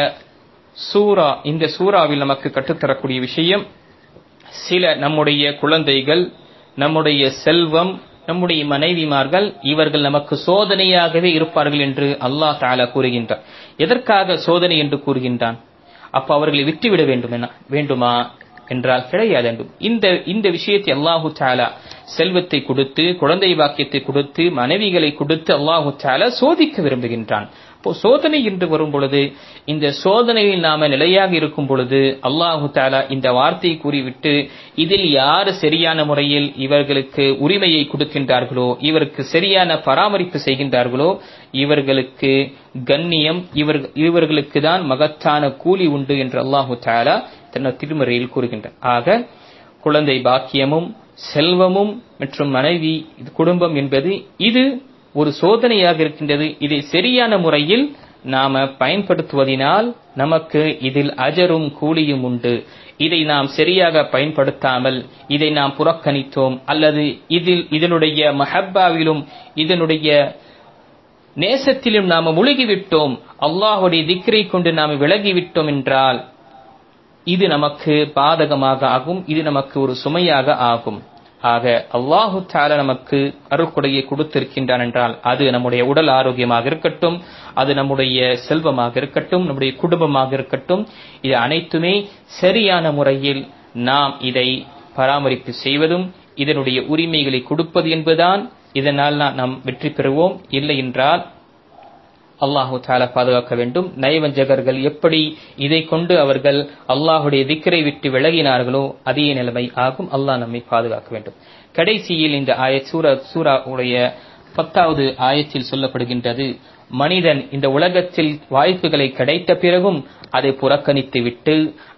Speaker 1: சூராவில் நமக்கு கற்றுத்தரக்கூடிய விஷயம், சில நம்முடைய குழந்தைகள், நம்முடைய செல்வம், நம்முடைய மனைவிமார்கள் இவர்கள் நமக்கு சோதனையாகவே இருப்பார்கள் என்று அல்லாஹ் தஆலா கூறுகின்றார். எதற்காக சோதனை என்று கூறுகின்றான்? அப்ப அவர்களை விட்டுவிட வேண்டுமா என்றால் கிடையாது. இந்த விஷயத்தை அல்லாஹு தஆலா செல்வத்தை கொடுத்து, குழந்தை பாக்கியத்தை கொடுத்து, மனைவிகளை கொடுத்து அல்லாஹு தஆலா சோதிக்க விரும்புகின்றான். இப்போ சோதனை என்று வரும் பொழுது, இந்த சோதனையில் நாம நிலையாக இருக்கும் பொழுது அல்லாஹு தஆலா இந்த வார்த்தையை கூறிவிட்டு, இதில் யார் சரியான முறையில் இவர்களுக்கு உரிமையை கொடுக்கின்றார்களோ, இவருக்கு சரியான பராமரிப்பு செய்கின்றார்களோ, இவர்களுக்கு கண்ணியம், இவர்களுக்கு தான் மகத்தான கூலி உண்டு என்று அல்லாஹு தஆலா தன் திருமறையில் கூறுகின்றார். ஆக குழந்தை பாக்கியமும் செல்வமும் மற்றும் மனைவி குடும்பம் என்பது இது ஒரு சோதனையாக இருக்கின்றது. இதை சரியான முறையில் நாம பயன்படுத்துவதனால் நமக்கு இதில் அஜரும் கூலியும் உண்டு. இதை நாம் சரியாக பயன்படுத்தாமல் இதை நாம் புறக்கணித்தோம், அல்லது இதனுடைய மஹப்பாவிலும் இதனுடைய நேசத்திலும் நாம முழுகிவிட்டோம், அல்லாஹ்வுடைய திக்ரை கொண்டு நாம் விலகிவிட்டோம் என்றால் இது நமக்கு பாதகமாக ஆகும், இது நமக்கு ஒரு சுமையாக ஆகும். ஆக அல்லாஹு தஆலா நமக்கு அருள்கொடையை கொடுத்திருக்கின்றான் என்றால் அது நம்முடைய உடல் ஆரோக்கியமாக இருக்கட்டும், அது நம்முடைய செல்வமாக இருக்கட்டும், நம்முடைய குடும்பமாக இருக்கட்டும், இது அனைத்துமே சரியான முறையில் நாம் இதை பராமரிப்பு செய்வதும் இதனுடைய உரிமைகளை கொடுப்பது என்பதுதான். இதனால் நாம் வெற்றி பெறுவோம். இல்லை என்றால் அல்லாஹு தஆலா பாதுகாக்க வேண்டும். நயவஞ்சகர்கள் எப்படி இதை கொண்டு அவர்கள் அல்லாஹுடைய திக்ரை விட்டு விலகினார்களோ அதே நிலைமை ஆகும். அல்லாஹ் நம்மை பாதுகாக்க வேண்டும். கடைசியில் இந்த சூராவுடைய 10வது ஆயத்தில் சொல்லப்படுகின்றது, மனிதன் இந்த உலகத்தில் வாய்ப்புகளை கிடைத்த பிறகும் அதை புறக்கணித்து விட்டு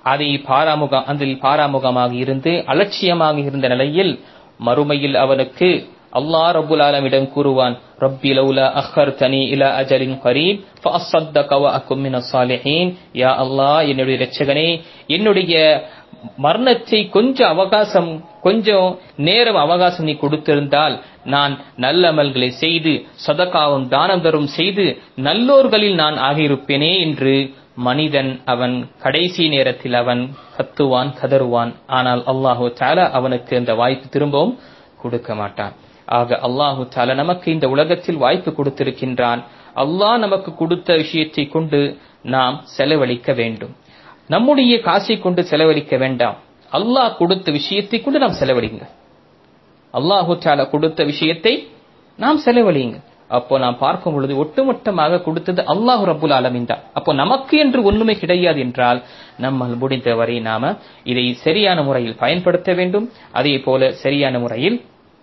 Speaker 1: அதில் பாராமுகமாக இருந்து அலட்சியமாக இருந்த நிலையில் மறுமையில் அவனுக்கு அல்லாஹ் ரப்புல் ஆலமீனிடம் கூறுவான், ரப்பி லௌலா அக்கர்தனி இலா அஜலின் கரீப் ஃபஅஸ்ஸதக வ அகும் மினஸ் சாலிஹீன். யா அல்லாஹ், என்னுடைய இரட்சகனே, என்னுடைய மரணத்தை கொஞ்சம் நேரம் அவகாசம் நீ கொடுத்திருந்தால் நான் நல்ல அமல்களை செய்து சதகாவும் தானம் தரும் செய்து நல்லோர்களில் நான் ஆகியிருப்பேனே என்று மனிதன் அவன் கடைசி நேரத்தில் அவன் கத்துவான், கதறுவான். ஆனால் அல்லாஹு தஆலா அவனுக்கு அந்த வாய்ப்பு திரும்பவும் கொடுக்க மாட்டான். ஆக அல்லாஹு தஆலா நமக்கு இந்த உலகத்தில் வாய்ப்பு கொடுத்திருக்கின்றான். அல்லாஹ் நமக்கு கொடுத்த விஷயத்தை கொண்டு நாம் செலவழிக்க வேண்டும். நம்முடைய காசை கொண்டு செலவழிக்க வேண்டாம். அல்லாஹ் கொடுத்த விஷயத்தை கொண்டு நாம் செலவழிங்க. அல்லாஹு தஆலா கொடுத்த விஷயத்தை நாம் செலவழிங்க. அப்போ நாம் பார்க்கும் பொழுது ஒட்டுமொத்தமாக கொடுத்தது அல்லாஹ் ரப்புல் ஆலமீன் தான். அப்போ நமக்கு என்று ஒண்ணுமே கிடையாது என்றால் நம்மால் முடிந்தவரை நாம இதை சரியான முறையில் பயன்படுத்த வேண்டும். அதே போல சரியான முறையில்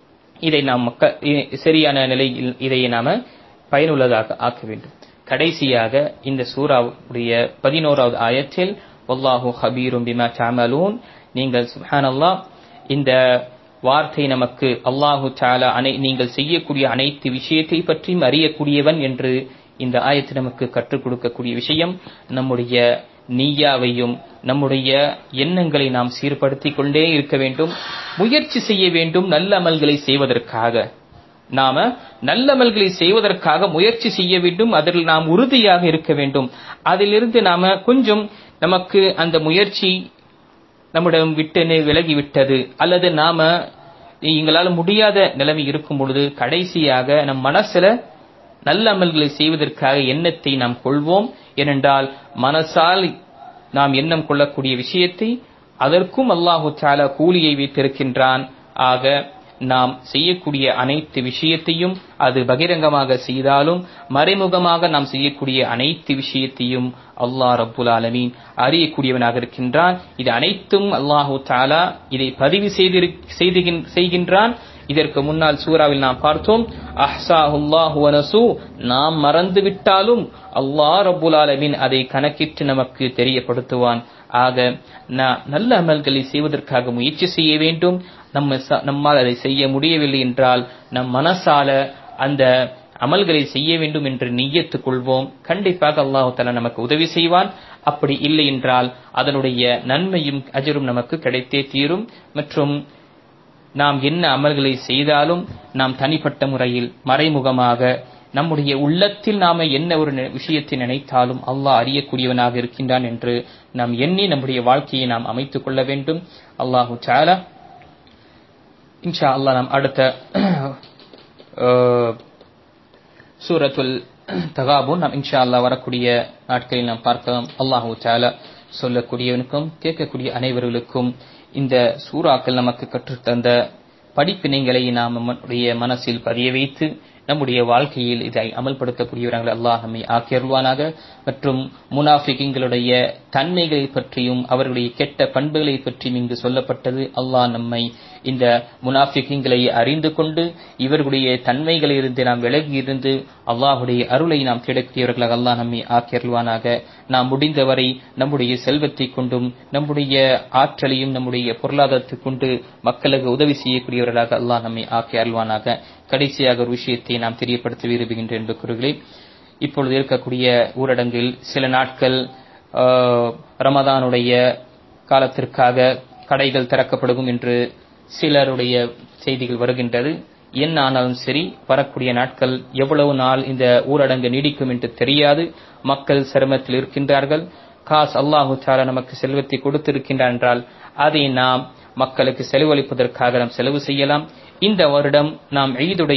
Speaker 1: இதை நாம் சரியான நிலையில் இதை நாம பயனுள்ளதாக ஆக்க வேண்டும். கடைசியாக இந்த சூராவுடைய 11வது ஆயத்தில் வல்லாஹு ஹபீரும் பிமா தஅமலூன், நீங்கள் சுப்ஹானல்லாஹ் இந்த வார்த்தை நமக்கு அல்லாஹு தஆலா நீங்கள் செய்யக்கூடிய அனைத்து விஷயத்தை பற்றியும் அறியக்கூடியவன் என்று இந்த ஆயத்து நமக்கு கற்றுக் கொடுக்கக்கூடிய விஷயம். நம்முடைய நிய்யாவையும் நம்முடைய எண்ணங்களை நாம் சீர்படுத்திக் கொண்டே இருக்க வேண்டும், முயற்சி செய்ய வேண்டும். நல்ல அமல்களை செய்வதற்காக நாம நல்ல அமல்களை செய்வதற்காக முயற்சி செய்ய வேண்டும். அதில் நாம் உறுதியாக இருக்க வேண்டும். அதிலிருந்து நாம கொஞ்சம் நமக்கு அந்த முயற்சி நம்மிடம் விட்டு விலகிவிட்டது அல்லது நாம எங்களால் முடியாத நிலைமை இருக்கும் பொழுது கடைசியாக நம் மனசுல நல்ல அமல்களை செய்வதற்காக எண்ணத்தை நாம் கொள்வோம். ஏனென்றால் மனசால் நாம் எண்ணம் கொள்ளக்கூடிய விஷயத்தை அதற்கும் அல்லாஹு தஆலா கூலியை வைத்திருக்கின்றான். ஆக நாம் செய்யக்கூடிய அனைத்து விஷயத்தையும் அது பகிரங்கமாக செய்தாலும் மறைமுகமாக நாம் செய்யக்கூடிய அனைத்து விஷயத்தையும் அல்லாஹ் ரப்புல் ஆலமீன் அறியக்கூடியவனாக இருக்கின்றான். இது அனைத்தும் அல்லாஹு தஆலா இதை பதிவு செய்கின்றான். இதற்கு முன்னால் சூராவில் நாம் பார்த்தோம், அஹ்சாஹுல்லாஹு வ நஸூ, நாம் மறந்து விட்டாலும் அல்லாஹ் ரப்புல் ஆலமீன் அதை கணக்கிட்டு நமக்கு தெரியப்படுத்துவான். ஆக நல்ல அமல்களை செய்வதற்காக முயற்சி செய்ய வேண்டும். நம்மால் அதை செய்ய முடியவில்லை என்றால் நம் மனசால அந்த அமல்களை செய்ய வேண்டும் என்று நிய்யத்து கொள்வோம். கண்டிப்பாக அல்லாஹ் தஆலா நமக்கு உதவி செய்வான். அப்படி இல்லை என்றால் அதனுடைய நன்மையும் அஜரும் நமக்கு கிடைத்தே தீரும். மற்றும் நாம் என்ன அமல்களை செய்தாலும் நாம் தனிப்பட்ட முறையில் மறைமுகமாக நம்முடைய உள்ளத்தில் நாம என்ன ஒரு விஷயத்தை நினைத்தாலும் அல்லாஹ் அறியக்கூடியவனாக இருக்கின்றான் என்று நாம் எண்ணி நம்முடைய வாழ்க்கையை நாம் அமைத்துக் கொள்ள வேண்டும். அல்லாஹு தஆலா இன்ஷா அல்லாஹ் நாம் அடுத்த சூரத்துல் தகாபுன் நாம் இன்ஷா அல்லாஹ் வரக்கூடிய நாட்களில் நாம் பார்க்கலாம். அல்லாஹு தஆலா சொல்லக்கூடியவனுக்கும் கேட்கக்கூடிய அனைவர்களுக்கும் இந்த சூறாக்கள் நமக்கு கற்றுத்தந்த படிப்பினைகளை நாம் நம்முடைய மனசில் பதிய வைத்து நம்முடைய வாழ்க்கையில் இதை அமல்படுத்தக்கூடியவர்கள் அல்லாஹ் நம்மை ஆக்கியருள்வானாக. மற்றும் முனாஃபிகீன்களுடைய தன்மைகளை பற்றியும் அவர்களுடைய கெட்ட பண்புகளை பற்றியும் இங்கு சொல்லப்பட்டது. அல்லாஹ் நம்மை இந்த முனாஃபிகீன்களை அறிந்து கொண்டு இவர்களுடைய தன்மைகளிலிருந்து நாம் விலகி இருந்து அல்லாஹுடைய அருளை நாம் தேடக்கூடியவர்களாக அல்லாஹ் நம்மை ஆக்கியருள்வானாக. நாம் முடிந்தவரை நம்முடைய செல்வத்தை கொண்டும் நம்முடைய ஆற்றலையும் நம்முடைய பொருளாதாரத்தை கொண்டு மக்களுக்கு உதவி செய்யக்கூடியவர்களாக அல்லாஹ் நம்மை ஆக்கியருள்வானாக. கடைசியாக ஒரு விஷயத்தை நாம் தெரியப்படுத்த விரும்புகின்றேன் என்பவர்களே, இப்பொழுது இருக்கக்கூடிய ஊரடங்கில் சில நாட்கள் ரமதானுடைய காலத்திற்காக கடைகள் திறக்கப்படும் என்று சிலருடைய செய்திகள் வருகின்றது. என்ன ஆனாலும் சரி, வரக்கூடிய நாட்கள் எவ்வளவு நாள் இந்த ஊரடங்கு நீடிக்கும் என்று தெரியாது. மக்கள் சிரமத்தில் இருக்கின்றார்கள். அல்லாஹு தஆலா நமக்கு செல்வத்தை கொடுத்திருக்கின்றார் என்றால் அதை நாம் மக்களுக்கு செலவழிப்பதற்காக நாம் செலவு செய்யலாம். இந்த வருடம் நாம்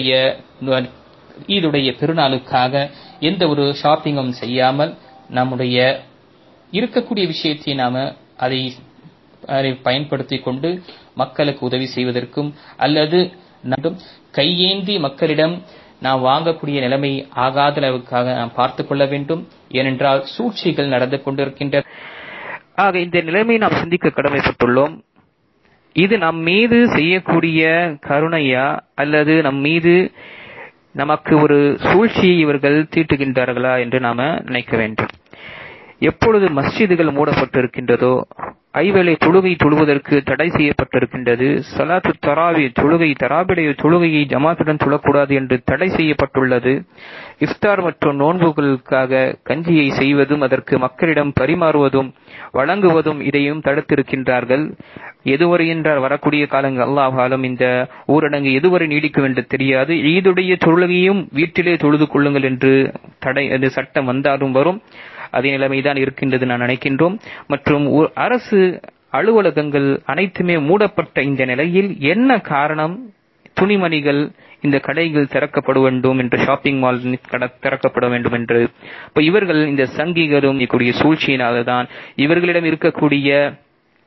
Speaker 1: ஈதுடைய பெருநாளுக்காக எந்த ஒரு ஷாப்பிங்கும் செய்யாமல் நம்முடைய இருக்கக்கூடிய விஷயத்தை நாம அதை பயன்படுத்திக் கொண்டு மக்களுக்கு உதவி செய்வதற்கும் அல்லது கையேந்தி மக்களிடம் நாம் வாங்கக்கூடிய நிலைமை ஆகாத அளவுக்காக நாம் பார்த்துக் கொள்ள வேண்டும். ஏனென்றால் சூழ்ச்சிகள் நடந்து கொண்டிருக்கின்றன. ஆக இந்த நிலைமை நாம் சிந்திக்க கடமைப்பட்டுள்ளோம். இது நம் மீது செய்யக்கூடிய கருணையா அல்லது நம் மீது நமக்கு ஒரு சூழ்ச்சியை இவர்கள் தீட்டுகின்றார்களா என்று நாம நினைக்க வேண்டும். எப்பொழுது மஸ்ஜிதுகள் மூடப்பட்டிருக்கின்றதோ, ஐவேளை தொழுகை தொழுவதற்கு தடை செய்யப்பட்டிருக்கின்றது, ஸலாத்து தராவி தராபிடைய தொழுகையை ஜமாத்துடன் தொழக்கூடாது என்று தடை செய்யப்பட்டுள்ளது, இஃப்தார் மற்றும் நோன்புகளுக்காக கஞ்சியை செய்வதும் அதற்கு மக்களிடம் பரிமாறுவதும் வழங்குவதும் இதையும் தடுத்திருக்கின்றார்கள். எதுவரை என்றால் வரக்கூடிய காலங்கள் அல்லாஹ் ஆலம் இந்த ஊரடங்கு எதுவரை நீடிக்கும் என்று தெரியாது. ஈதுடைய தொழுகையும் வீட்டிலே தொழுது கொள்ளுங்கள் என்று சட்டம் வந்தாலும் வரும். அதே நிலைமைதான் இருக்கின்றது நான் நினைக்கின்றோம். மற்றும் அரசு அலுவலகங்கள் அனைத்துமே மூடப்பட்ட இந்த நிலையில் என்ன காரணம்? துணிமணிகள் இந்த கடைகள் திறக்கப்பட வேண்டும் என்று, ஷாப்பிங் மால் திறக்கப்பட வேண்டும் என்று. இப்ப இவர்கள் இந்த சங்கிகளும் கூடிய சூழ்ச்சியினால்தான் இவர்களிடம் இருக்கக்கூடிய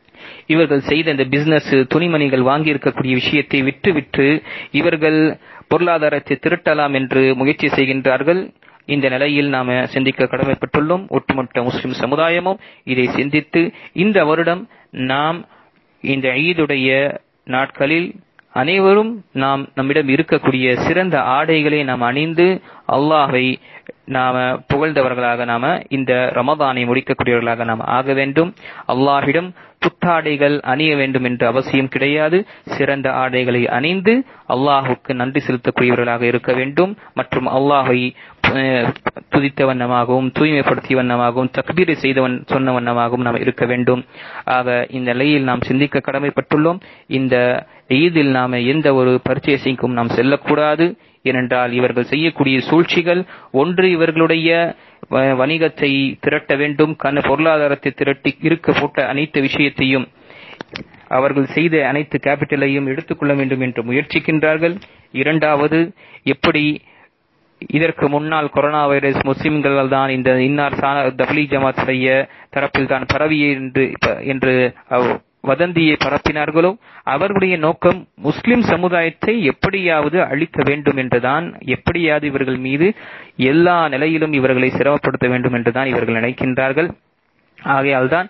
Speaker 1: இவர்கள் செய்த இந்த பிசினஸ் துணிமணிகள் வாங்கி இருக்கக்கூடிய விஷயத்தை விற்று இவர்கள் பொருளாதாரத்தை திரட்டலாம் என்று முயற்சி செய்கின்றார்கள். இந்த நிலையில் நாம சிந்திக்க கடமைப்பட்டுள்ளோம். ஒட்டுமொத்த முஸ்லிம் சமுதாயமும் இதை சிந்தித்து இந்த வருடம் நாம் இந்த ஈதுடைய நாட்களில் அனைவரும் நம்மிடம் இருக்கக்கூடிய சிறந்த ஆடைகளை நாம் அணிந்து அல்லாஹை நாம புகழ்ந்தவர்களாக நாம இந்த ரமதானை முடிக்கக்கூடியவர்களாக நாம் ஆக வேண்டும். அல்லாஹ்விடம் புத்தாடைகள் அணிய வேண்டும் என்ற அவசியம் கிடையாது. சிறந்த ஆடைகளை அணிந்து அல்லாஹுக்கு நன்றி செலுத்தக்கூடியவர்களாக இருக்க வேண்டும். மற்றும் அல்லாஹை துதித்த வண்ணமாகவும் தூய்மைப்படுத்திய வண்ணமாகவும் தக்பீரை சொன்ன வண்ணமாகவும் நாம் இருக்க வேண்டும். ஆக இந்த நிலையில் நாம் சிந்திக்க கடமைப்பட்டுள்ளோம். இந்த ஈதில் நாம எந்த ஒரு பர்ச்சேசிங்கும் நாம் செல்லக்கூடாது. ஏனென்றால் இவர்கள் செய்யக்கூடிய சூழ்ச்சிகள், ஒன்று இவர்களுடைய வணிகத்தை திரட்ட வேண்டும், பொருளாதாரத்தை திரட்டி இருக்க போட்ட அனைத்து விஷயத்தையும் அவர்கள் செய்த அனைத்து கேபிட்டலையும் எடுத்துக்கொள்ள வேண்டும் என்று முயற்சிக்கின்றார்கள். இரண்டாவது, எப்படி இதற்கு முன்னால் கொரோனா வைரஸ் முஸ்லிம்கள் தான் இந்த இன்னார் தப்லீக் ஜமாத் செய்ய தரப்பில் தான் பரவிய என்று வதந்தியை பரப்பினார்களோ அவர்களுடைய நோக்கம் முஸ்லிம் சமுதாயத்தை எப்படியாவது அழிக்க வேண்டும் என்றுதான், எப்படியாவது இவர்கள் மீது எல்லா நிலையிலும் இவர்களை சிரமப்படுத்த வேண்டும் என்றுதான் இவர்கள் நினைக்கின்றார்கள். ஆகையால் தான்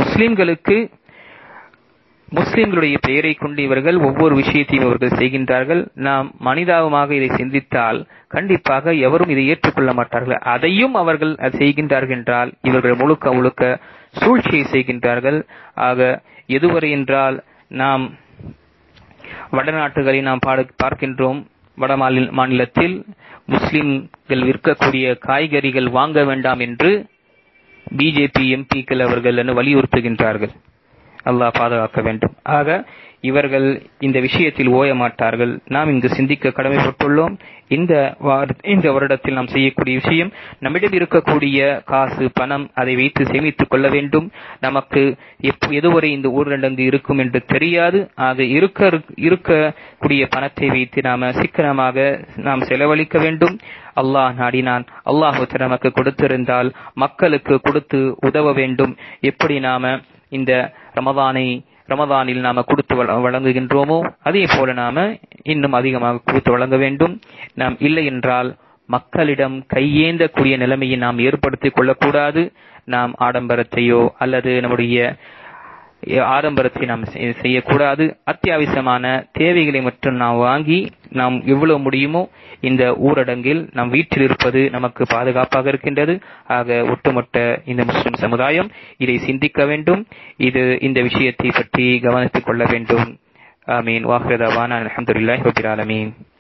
Speaker 1: முஸ்லிம்களுடைய பெயரை கொண்டு இவர்கள் ஒவ்வொரு விஷயத்தையும் இவர்கள் செய்கின்றார்கள். நாம் மனிதாபமாக இதை சிந்தித்தால் கண்டிப்பாக எவரும் இதை ஏற்றுக்கொள்ள மாட்டார்கள். அதையும் அவர்கள் செய்கின்றார்கள் என்றால் இவர்கள் முழுக்க சூழ்ச்சியை செய்கின்றார்கள். ஆக எதுவரை என்றால் நாம் வடநாட்டுகளை நாம் பார்க்கின்றோம். வட மாநிலத்தில் முஸ்லிம்கள் விற்கக்கூடிய காய்கறிகள் வாங்க வேண்டாம் என்று பிஜேபி எம்பிக்கள் அவர்கள் வலியுறுத்துகின்றார்கள். அல்லாஹ் பாதுகாக்க வேண்டும். ஆக இவர்கள் இந்த விஷயத்தில் ஓய மாட்டார்கள். நாம் இங்கு சிந்திக்க கடமைப்பட்டுள்ளோம். இந்த வருடத்தில் நாம் செய்யக்கூடிய விஷயம், நம்மிடம் இருக்கக்கூடிய காசு பணம் அதை வைத்து சேமித்துக் கொள்ள வேண்டும். நமக்கு எதுவரை இந்த ஊரடங்கு இருக்கும் என்று தெரியாது. ஆக இருக்கக்கூடிய பணத்தை வைத்து நாம சிக்கனமாக நாம் செலவழிக்க வேண்டும். அல்லாஹ் நாடினான், அல்லாஹ் நமக்கு கொடுத்திருந்தால் மக்களுக்கு கொடுத்து உதவ வேண்டும். எப்படி நாம இந்த ரமதானில் நாம கொடுத்து வழங்குகின்றோமோ அதே போல நாம இன்னும் அதிகமாக கொடுத்து வழங்க வேண்டும். நாம் இல்லை என்றால் மக்களிடம் கையேந்தக்கூடிய நிலைமையை நாம் ஏற்படுத்திக் கொள்ளக்கூடாது. நாம் ஆடம்பரத்தையோ அல்லது நம்முடைய ஆடம்பரத்தை நாம் செய்யக்கூடாது. அத்தியாவசியமான தேவைகளை மட்டும் நாம் வாங்கி நாம் எவ்வளவு முடியுமோ இந்த ஊரடங்கில் நாம் வீட்டில் இருப்பது நமக்கு பாதுகாப்பாக இருக்கின்றது. ஆக ஒட்டுமொத்த இந்த முஸ்லிம் சமுதாயம் இதை சிந்திக்க வேண்டும். இந்த விஷயத்தை பற்றி கவனித்துக் கொள்ள வேண்டும். ஆமீன். வாஹிரு தஅவானா அல்ஹம்துலில்லாஹி ரப்பில் ஆலமீன்.